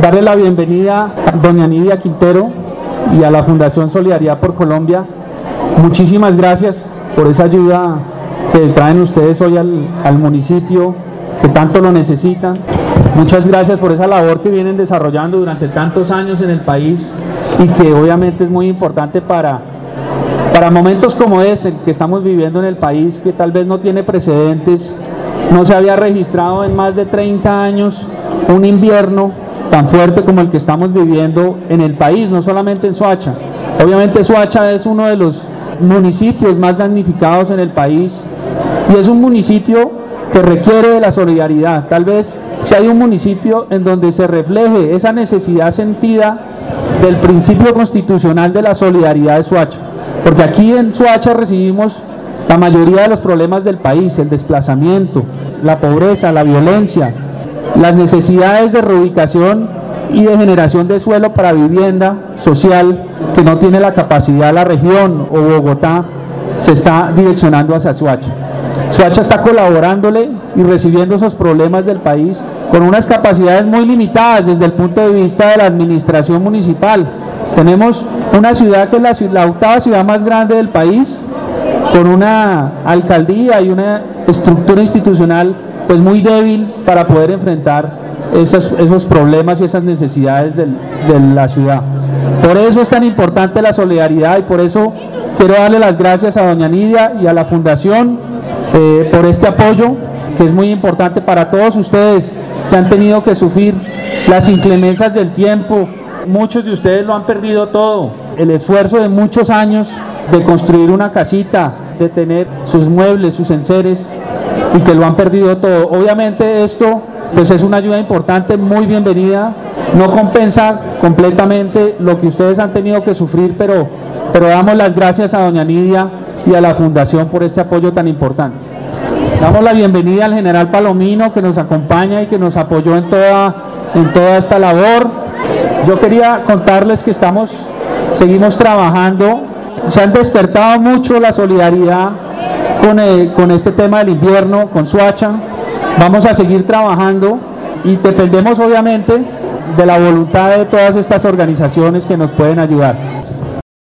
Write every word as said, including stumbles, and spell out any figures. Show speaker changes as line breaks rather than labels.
darle la bienvenida a doña Nidia Quintero y a la Fundación Solidaridad por Colombia. Muchísimas gracias por esa ayuda que traen ustedes hoy al, al municipio, que tanto lo necesitan. Muchas gracias por esa labor que vienen desarrollando durante tantos años en el país y que obviamente es muy importante para, para momentos como este que estamos viviendo en el país, que tal vez no tiene precedentes. No se había registrado en más de treinta años un invierno tan fuerte como el que estamos viviendo en el país, no solamente en Soacha. Obviamente Soacha es uno de los municipios más damnificados en el país y es un municipio que requiere de la solidaridad. Tal vez si hay un municipio en donde se refleje esa necesidad sentida del principio constitucional de la solidaridad de Soacha, porque aquí en Soacha recibimos la mayoría de los problemas del país: el desplazamiento, la pobreza, la violencia, las necesidades de reubicación y de generación de suelo para vivienda social que no tiene la capacidad la región o Bogotá, se está direccionando hacia Soacha. Soacha está colaborándole y recibiendo esos problemas del país con unas capacidades muy limitadas desde el punto de vista de la administración municipal. Tenemos una ciudad que es la, la octava ciudad más grande del país, con una alcaldía y una estructura institucional pues muy débil para poder enfrentar esos, esos problemas y esas necesidades del, de la ciudad. Por eso es tan importante la solidaridad y por eso quiero darle las gracias a doña Nidia y a la Fundación eh, por este apoyo que es muy importante para todos ustedes que han tenido que sufrir las inclemencias del tiempo. Muchos de ustedes lo han perdido todo, el esfuerzo de muchos años de construir una casita, de tener sus muebles, sus enseres, y que lo han perdido todo. Obviamente esto pues es una ayuda importante, muy bienvenida, no compensa completamente lo que ustedes han tenido que sufrir, pero, pero damos las gracias a doña Nidia y a la Fundación por este apoyo tan importante. Damos la bienvenida al general Palomino, que nos acompaña y que nos apoyó en toda, en toda esta labor. Yo quería contarles que estamos, seguimos trabajando. Se han despertado mucho la solidaridad con, el, con este tema del invierno, con Soacha. Vamos a seguir trabajando y dependemos obviamente de la voluntad de todas estas organizaciones que nos pueden ayudar.